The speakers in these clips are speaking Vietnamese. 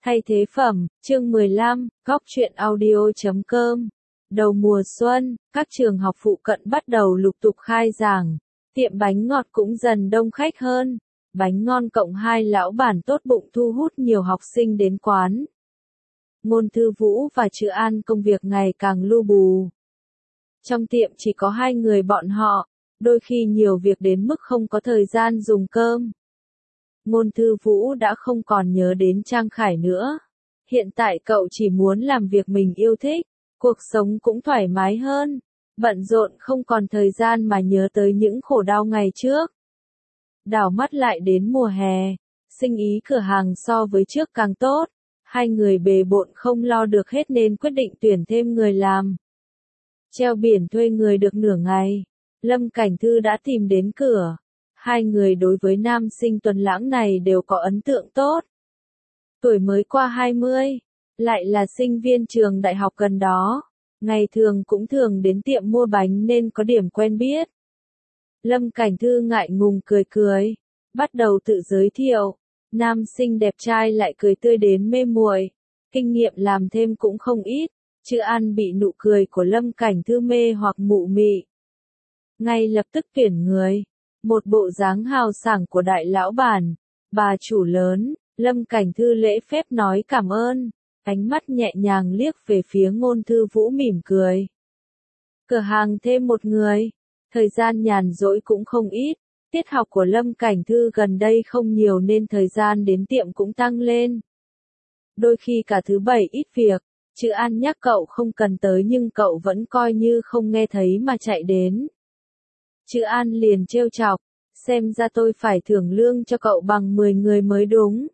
Thay thế phẩm, chương 15, góc truyện audio.com. Đầu mùa xuân, các trường học phụ cận bắt đầu lục tục khai giảng. Tiệm bánh ngọt cũng dần đông khách hơn. Bánh ngon cộng 2 lão bản tốt bụng thu hút nhiều học sinh đến quán. Ngôn Thư Vũ và Trữ An công việc ngày càng lu bù. Trong tiệm chỉ có 2 người bọn họ, đôi khi nhiều việc đến mức không có thời gian dùng cơm. Ngôn Thư Vũ đã không còn nhớ đến Trang Khải nữa. Hiện tại cậu chỉ muốn làm việc mình yêu thích, cuộc sống cũng thoải mái hơn, bận rộn không còn thời gian mà nhớ tới những khổ đau ngày trước. Đảo mắt lại đến mùa hè, sinh ý cửa hàng so với trước càng tốt, 2 người bề bộn không lo được hết nên quyết định tuyển thêm người làm. Treo biển thuê người được nửa ngày, Lâm Cảnh Thư đã tìm đến cửa. 2 người đối với nam sinh Tuấn Lãng này đều có ấn tượng tốt. Tuổi mới qua 20, lại là sinh viên trường đại học gần đó, ngày thường cũng thường đến tiệm mua bánh nên có điểm quen biết. Lâm Cảnh Thư ngại ngùng cười cười, bắt đầu tự giới thiệu. Nam sinh đẹp trai lại cười tươi đến mê muội, kinh nghiệm làm thêm cũng không ít. Trữ An bị nụ cười của Lâm Cảnh Thư mê hoặc mụ mị, ngay lập tức tuyển người. Một bộ dáng hào sảng của đại lão bản, bà chủ lớn. Lâm Cảnh Thư lễ phép nói cảm ơn, ánh mắt nhẹ nhàng liếc về phía Ngôn Thư Vũ mỉm cười. Cửa hàng thêm một người, thời gian nhàn rỗi cũng không ít. Tiết học của Lâm Cảnh Thư gần đây không nhiều nên thời gian đến tiệm cũng tăng lên. Đôi khi cả thứ bảy ít việc, Trữ An nhắc cậu không cần tới nhưng cậu vẫn coi như không nghe thấy mà chạy đến. Trữ An liền trêu chọc, xem ra tôi phải thưởng lương cho cậu bằng 10 người mới đúng.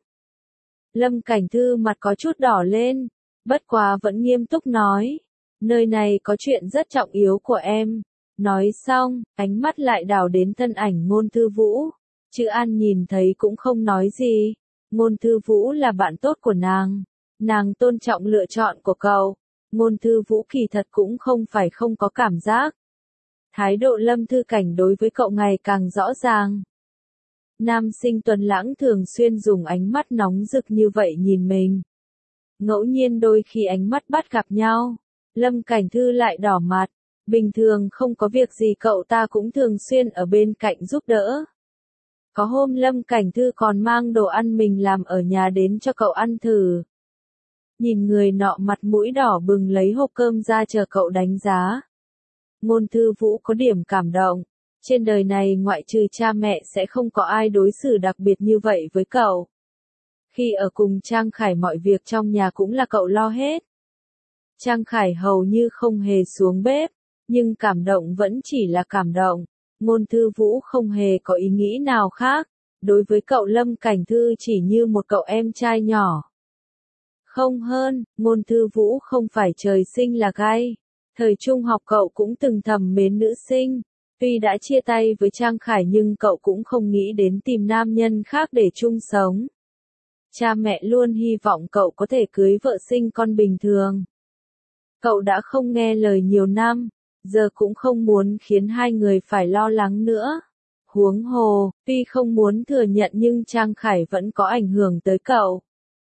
Lâm Cảnh Thư mặt có chút đỏ lên, bất quá vẫn nghiêm túc nói, nơi này có chuyện rất trọng yếu của em. Nói xong, ánh mắt lại đảo đến thân ảnh Ngôn Thư Vũ. Trữ An nhìn thấy cũng không nói gì. Ngôn Thư Vũ là bạn tốt của nàng tôn trọng lựa chọn của cậu. Ngôn Thư Vũ kỳ thật cũng không phải không có cảm giác. Thái độ Lâm Thư Cảnh đối với cậu ngày càng rõ ràng. Nam sinh Tuấn Lãng thường xuyên dùng ánh mắt nóng rực như vậy nhìn mình. Ngẫu nhiên đôi khi ánh mắt bắt gặp nhau, Lâm Cảnh Thư lại đỏ mặt. Bình thường không có việc gì cậu ta cũng thường xuyên ở bên cạnh giúp đỡ. Có hôm Lâm Cảnh Thư còn mang đồ ăn mình làm ở nhà đến cho cậu ăn thử. Nhìn người nọ mặt mũi đỏ bừng lấy hộp cơm ra chờ cậu đánh giá. Ngôn Thư Vũ có điểm cảm động. Trên đời này ngoại trừ cha mẹ sẽ không có ai đối xử đặc biệt như vậy với cậu. Khi ở cùng Trang Khải mọi việc trong nhà cũng là cậu lo hết. Trang Khải hầu như không hề xuống bếp, nhưng cảm động vẫn chỉ là cảm động. Ngôn Thư Vũ không hề có ý nghĩ nào khác. Đối với cậu Lâm Cảnh Thư chỉ như một cậu em trai nhỏ. Không hơn, Ngôn Thư Vũ không phải trời sinh là gay. Thời trung học cậu cũng từng thầm mến nữ sinh. Tuy đã chia tay với Trang Khải nhưng cậu cũng không nghĩ đến tìm nam nhân khác để chung sống. Cha mẹ luôn hy vọng cậu có thể cưới vợ sinh con bình thường. Cậu đã không nghe lời nhiều năm, giờ cũng không muốn khiến 2 người phải lo lắng nữa. Huống hồ, tuy không muốn thừa nhận nhưng Trang Khải vẫn có ảnh hưởng tới cậu.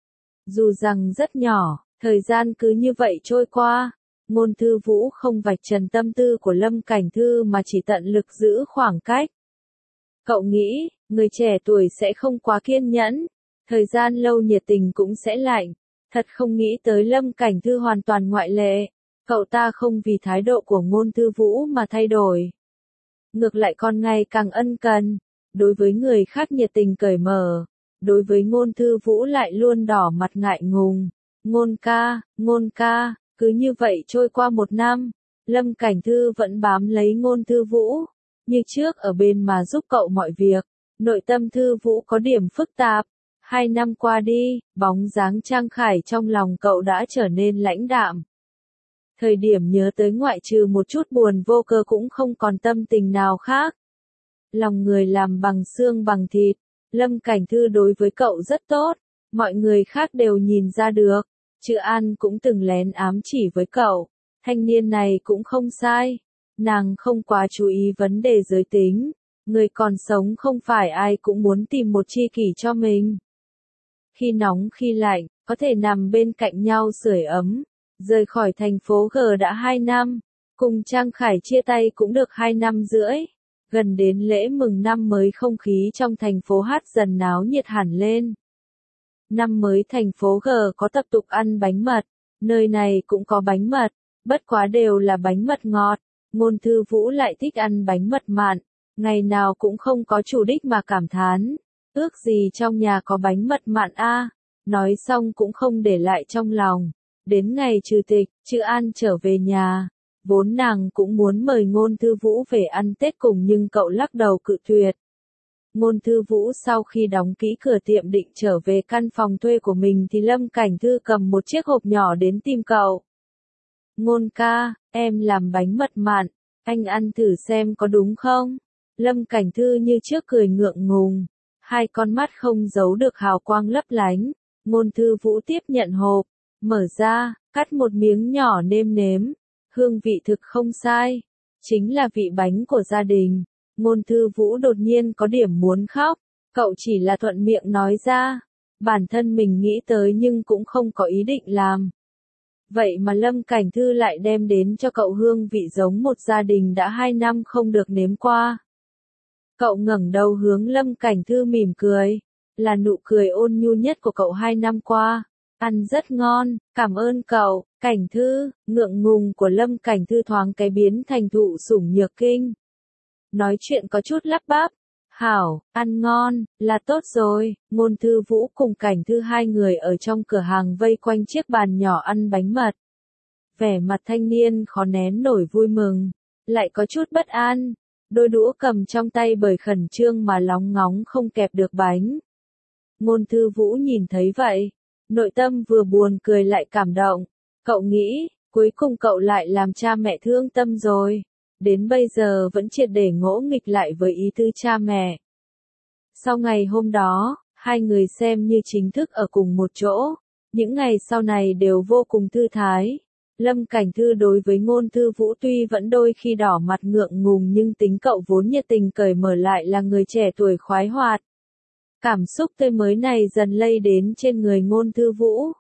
Dù rằng rất nhỏ, thời gian cứ như vậy trôi qua. Ngôn Thư Vũ không vạch trần tâm tư của Lâm Cảnh Thư mà chỉ tận lực giữ khoảng cách. Cậu nghĩ, người trẻ tuổi sẽ không quá kiên nhẫn, thời gian lâu nhiệt tình cũng sẽ lạnh. Thật không nghĩ tới Lâm Cảnh Thư hoàn toàn ngoại lệ. Cậu ta không vì thái độ của Ngôn Thư Vũ mà thay đổi. Ngược lại còn ngày càng ân cần, đối với người khác nhiệt tình cởi mở, đối với Ngôn Thư Vũ lại luôn đỏ mặt ngại ngùng. Ngôn ca. Cứ như vậy trôi qua 1 năm, Lâm Cảnh Thư vẫn bám lấy Ngôn Thư Vũ, như trước ở bên mà giúp cậu mọi việc. Nội tâm Thư Vũ có điểm phức tạp. 2 năm qua đi, bóng dáng Trang Khải trong lòng cậu đã trở nên lãnh đạm. Thời điểm nhớ tới ngoại trừ một chút buồn vô cơ cũng không còn tâm tình nào khác. Lòng người làm bằng xương bằng thịt, Lâm Cảnh Thư đối với cậu rất tốt, mọi người khác đều nhìn ra được. Trữ An cũng từng lén ám chỉ với cậu, thanh niên này cũng không sai. Nàng không quá chú ý vấn đề giới tính, người còn sống không phải ai cũng muốn tìm một tri kỷ cho mình. Khi nóng khi lạnh, có thể nằm bên cạnh nhau sưởi ấm. Rời khỏi thành phố G đã 2 năm, cùng Trang Khải chia tay cũng được 2 năm rưỡi. Gần đến lễ mừng năm mới không khí trong thành phố H dần náo nhiệt hẳn lên. Năm mới thành phố G có tập tục ăn bánh mật, nơi này cũng có bánh mật, bất quá đều là bánh mật ngọt. Ngôn Thư Vũ lại thích ăn bánh mật mặn, ngày nào cũng không có chủ đích mà cảm thán. Ước gì trong nhà có bánh mật mặn a. Nói xong cũng không để lại trong lòng. Đến ngày trừ tịch, Trư An trở về nhà. Vốn nàng cũng muốn mời Ngôn Thư Vũ về ăn Tết cùng nhưng cậu lắc đầu cự tuyệt. Ngôn Thư Vũ sau khi đóng kỹ cửa tiệm định trở về căn phòng thuê của mình thì Lâm Cảnh Thư cầm một chiếc hộp nhỏ đến tìm cậu. Ngôn ca, em làm bánh mật mặn, anh ăn thử xem có đúng không? Lâm Cảnh Thư như trước cười ngượng ngùng, hai con mắt không giấu được hào quang lấp lánh. Ngôn Thư Vũ tiếp nhận hộp, mở ra, cắt một miếng nhỏ nêm nếm. Hương vị thực không sai, chính là vị bánh của gia đình. Ngôn Thư Vũ đột nhiên có điểm muốn khóc, cậu chỉ là thuận miệng nói ra. Bản thân mình nghĩ tới nhưng cũng không có ý định làm. Vậy mà Lâm Cảnh Thư lại đem đến cho cậu hương vị giống một gia đình đã 2 năm không được nếm qua. Cậu ngẩng đầu hướng Lâm Cảnh Thư mỉm cười, là nụ cười ôn nhu nhất của cậu 2 năm qua. Ăn rất ngon, cảm ơn cậu. Cảnh Thư, ngượng ngùng của Lâm Cảnh Thư thoáng cái biến thành thụ sủng nhược kinh. Nói chuyện có chút lắp bắp. Hảo, ăn ngon, là tốt rồi. Ngôn Thư Vũ cùng Cảnh Thư hai người ở trong cửa hàng vây quanh chiếc bàn nhỏ ăn bánh mật. Vẻ mặt thanh niên khó nén nổi vui mừng, lại có chút bất an. Đôi đũa cầm trong tay bởi khẩn trương mà lóng ngóng không kẹp được bánh. Ngôn Thư Vũ nhìn thấy vậy, nội tâm vừa buồn cười lại cảm động. Cậu nghĩ, cuối cùng cậu lại làm cha mẹ thương tâm rồi. Đến bây giờ vẫn triệt để ngỗ nghịch lại với ý tư cha mẹ. Sau ngày hôm đó, hai người xem như chính thức ở cùng một chỗ. Những ngày sau này đều vô cùng thư thái. Lâm Cảnh Thư đối với Ngôn Thư Vũ tuy vẫn đôi khi đỏ mặt ngượng ngùng nhưng tính cậu vốn nhiệt tình cởi mở lại là người trẻ tuổi khoái hoạt. Cảm xúc tươi mới này dần lây đến trên người Ngôn Thư Vũ.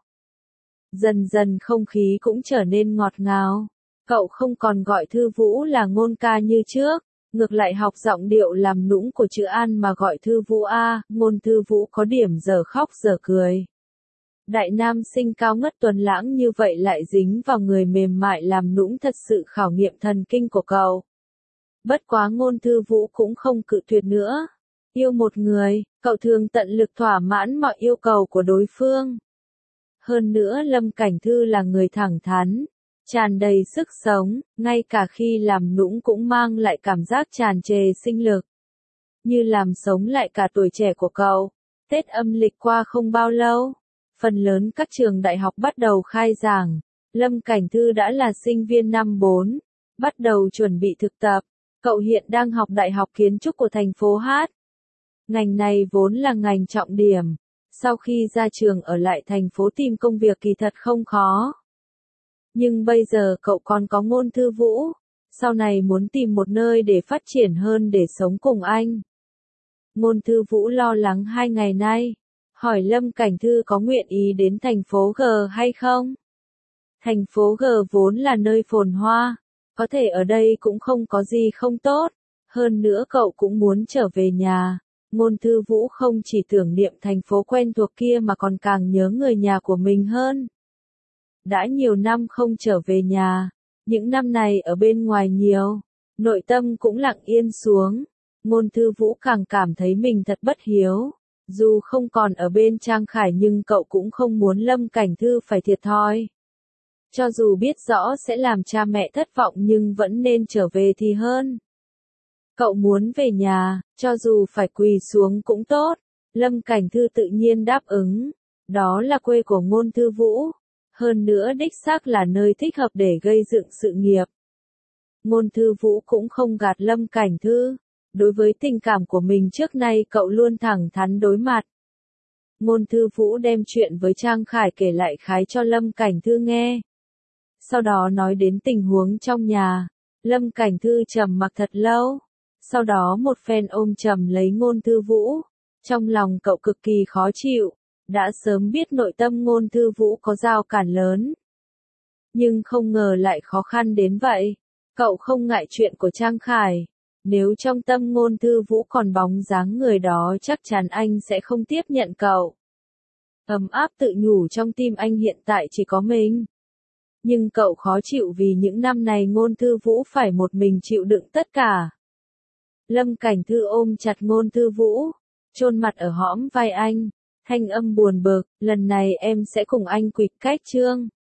Dần dần không khí cũng trở nên ngọt ngào. Cậu không còn gọi Thư Vũ là Ngôn ca như trước, ngược lại học giọng điệu làm nũng của chữ An mà gọi Thư Vũ a. Ngôn Thư Vũ có điểm giờ khóc giờ cười. Đại nam sinh cao ngất tuấn lãng như vậy lại dính vào người mềm mại làm nũng thật sự khảo nghiệm thần kinh của cậu. Bất quá Ngôn Thư Vũ cũng không cự tuyệt nữa. Yêu một người, cậu thường tận lực thỏa mãn mọi yêu cầu của đối phương. Hơn nữa Lâm Cảnh Thư là người thẳng thắn, tràn đầy sức sống, ngay cả khi làm nũng cũng mang lại cảm giác tràn trề sinh lực. Như làm sống lại cả tuổi trẻ của cậu. Tết âm lịch qua không bao lâu, phần lớn các trường đại học bắt đầu khai giảng. Lâm Cảnh Thư đã là sinh viên năm 4, bắt đầu chuẩn bị thực tập. Cậu hiện đang học Đại học Kiến trúc của thành phố H. Ngành này vốn là ngành trọng điểm. Sau khi ra trường ở lại thành phố tìm công việc kỳ thật không khó. Nhưng bây giờ cậu còn có Ngôn Thư Vũ. Sau này muốn tìm một nơi để phát triển hơn để sống cùng anh. Ngôn Thư Vũ lo lắng 2 ngày nay. Hỏi Lâm Cảnh Thư có nguyện ý đến thành phố G hay không? Thành phố G vốn là nơi phồn hoa. Có thể ở đây cũng không có gì không tốt. Hơn nữa cậu cũng muốn trở về nhà. Ngôn Thư Vũ không chỉ tưởng niệm thành phố quen thuộc kia mà còn càng nhớ người nhà của mình hơn. Đã nhiều năm không trở về nhà, những năm này ở bên ngoài nhiều, nội tâm cũng lặng yên xuống. Ngôn Thư Vũ càng cảm thấy mình thật bất hiếu. Dù không còn ở bên Trang Khải nhưng cậu cũng không muốn Lâm Cảnh Thư phải thiệt thòi. Cho dù biết rõ sẽ làm cha mẹ thất vọng nhưng vẫn nên trở về thì hơn. Cậu muốn về nhà, cho dù phải quỳ xuống cũng tốt. Lâm Cảnh Thư tự nhiên đáp ứng. Đó là quê của Ngôn Thư Vũ. Hơn nữa đích xác là nơi thích hợp để gây dựng sự nghiệp. Ngôn Thư Vũ cũng không gạt Lâm Cảnh Thư. Đối với tình cảm của mình trước nay cậu luôn thẳng thắn đối mặt. Ngôn Thư Vũ đem chuyện với Trang Khải kể lại khái cho Lâm Cảnh Thư nghe. Sau đó nói đến tình huống trong nhà. Lâm Cảnh Thư trầm mặc thật lâu. Sau đó một phen ôm chầm lấy Ngôn Thư Vũ. Trong lòng cậu cực kỳ khó chịu. đã sớm biết nội tâm Ngôn Thư Vũ có rào cản lớn. Nhưng không ngờ lại khó khăn đến vậy. Cậu không ngại chuyện của Trang Khải. Nếu trong tâm Ngôn Thư Vũ còn bóng dáng người đó chắc chắn anh sẽ không tiếp nhận cậu. Ấm áp tự nhủ trong tim anh hiện tại chỉ có mình. Nhưng cậu khó chịu vì những năm này Ngôn Thư Vũ phải một mình chịu đựng tất cả. Lâm Cảnh Thư ôm chặt Ngôn Thư Vũ, chôn mặt ở hõm vai anh, thanh âm buồn bực, lần này em sẽ cùng anh quỵt cách Trương.